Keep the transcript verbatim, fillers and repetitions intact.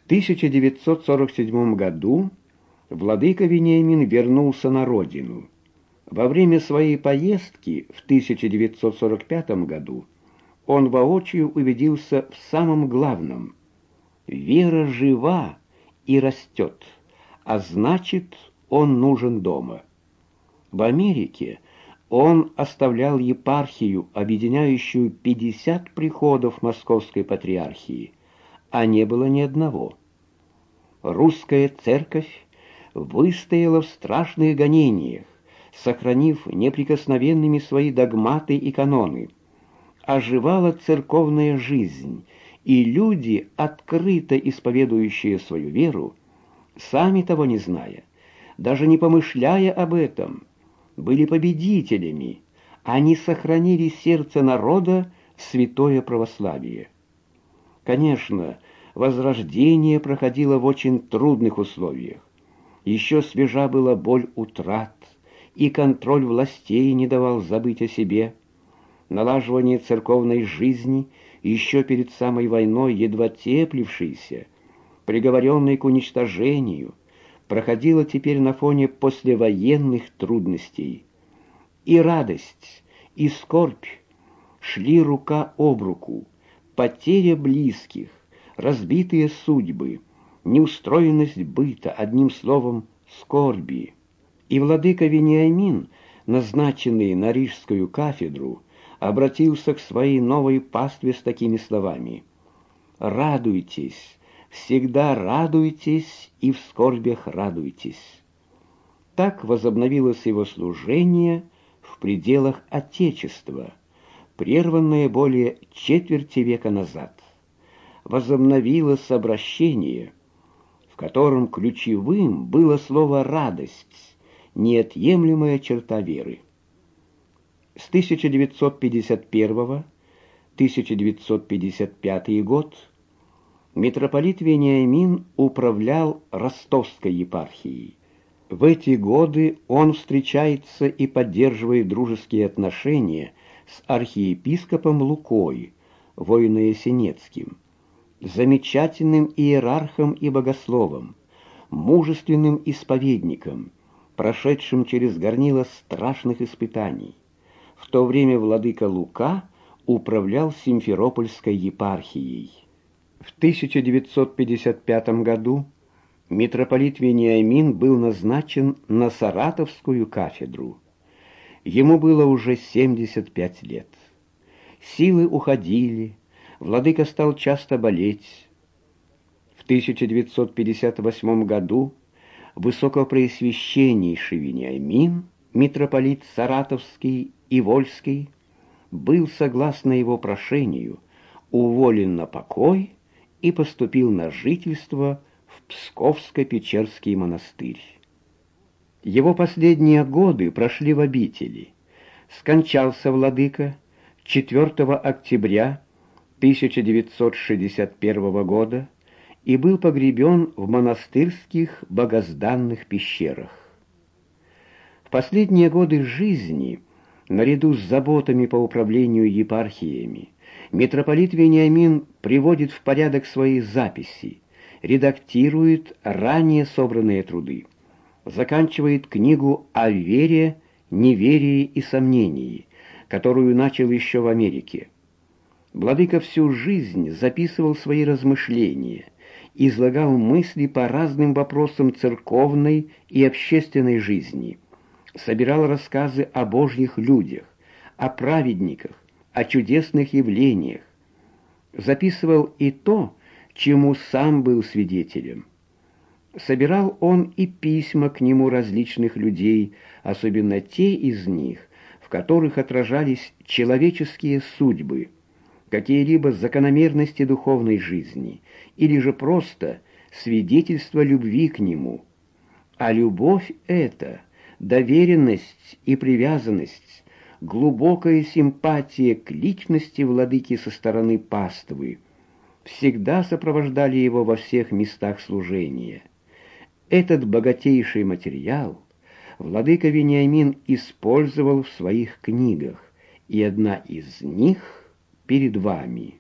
тысяча девятьсот сорок седьмом году владыка Вениамин вернулся на родину. Во время своей поездки в тысяча девятьсот сорок пятом году он воочию убедился в самом главном: вера жива и растет, а значит, он нужен дома. В Америке он оставлял епархию, объединяющую пятьдесят приходов Московской патриархии, а не было ни одного. Русская церковь выстояла в страшных гонениях, сохранив неприкосновенными свои догматы и каноны. Оживала церковная жизнь, и люди, открыто исповедующие свою веру, сами того не зная, даже не помышляя об этом, были победителями. Они сохранили сердце народа святое православие. Конечно, возрождение проходило в очень трудных условиях. Еще свежа была боль утрат, и контроль властей не давал забыть о себе. Налаживание церковной жизни, еще перед самой войной едва теплившейся, приговоренной к уничтожению, проходило теперь на фоне послевоенных трудностей. И радость, и скорбь шли рука об руку. Потеря близких, разбитые судьбы, неустроенность быта, одним словом, скорби. И владыка Вениамин, назначенный на Рижскую кафедру, обратился к своей новой пастве с такими словами: «Радуйтесь, всегда радуйтесь и в скорбях радуйтесь». Так возобновилось его служение в пределах Отечества, прерванное более четверти века назад. Возобновилось обращение, в котором ключевым было слово «радость», неотъемлемая черта веры. С тысяча девятьсот пятьдесят первого по тысяча девятьсот пятьдесят пятый год митрополит Вениамин управлял Ростовской епархией. В эти годы он встречается и поддерживает дружеские отношения с архиепископом Лукой, Воино-Ясенецким, замечательным иерархом и богословом, мужественным исповедником, прошедшим через горнило страшных испытаний. В то время владыка Лука управлял Симферопольской епархией. В тысяча девятьсот пятьдесят пятом году митрополит Вениамин был назначен на Саратовскую кафедру. Ему было уже семьдесят пять лет. Силы уходили, владыка стал часто болеть. В тысяча девятьсот пятьдесят восьмом году высокопреосвященнейший Вениамин, митрополит Саратовский и Вольский, был, согласно его прошению, уволен на покой и поступил на жительство в Псковско-Печерский монастырь. Его последние годы прошли в обители. Скончался владыка четвёртого октября тысяча девятьсот шестьдесят первого года и был погребен в монастырских богозданных пещерах. В последние годы жизни, наряду с заботами по управлению епархиями, митрополит Вениамин приводит в порядок свои записи, редактирует ранее собранные труды, заканчивает книгу о вере, неверии и сомнении, которую начал еще в Америке. Владыка всю жизнь записывал свои размышления, излагал мысли по разным вопросам церковной и общественной жизни, собирал рассказы о божьих людях, о праведниках, о чудесных явлениях, записывал и то, чему сам был свидетелем. Собирал он и письма к нему различных людей, особенно те из них, в которых отражались человеческие судьбы, какие-либо закономерности духовной жизни, или же просто свидетельство любви к нему. А любовь эта, доверенность и привязанность, глубокая симпатия к личности владыки со стороны паствы всегда сопровождали его во всех местах служения. Этот богатейший материал владыка Вениамин использовал в своих книгах, и одна из них перед вами.